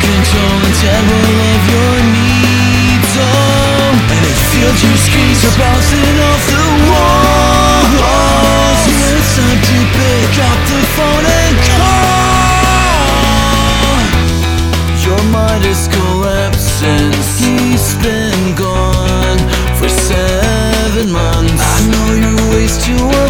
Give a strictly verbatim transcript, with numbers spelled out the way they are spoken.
control and temple of your needs. Oh, and it feels your screams are bouncing off the walls. When it's time to pick up the phone and call, your mind is collapsing. He's been gone for seven months. I know you're ways too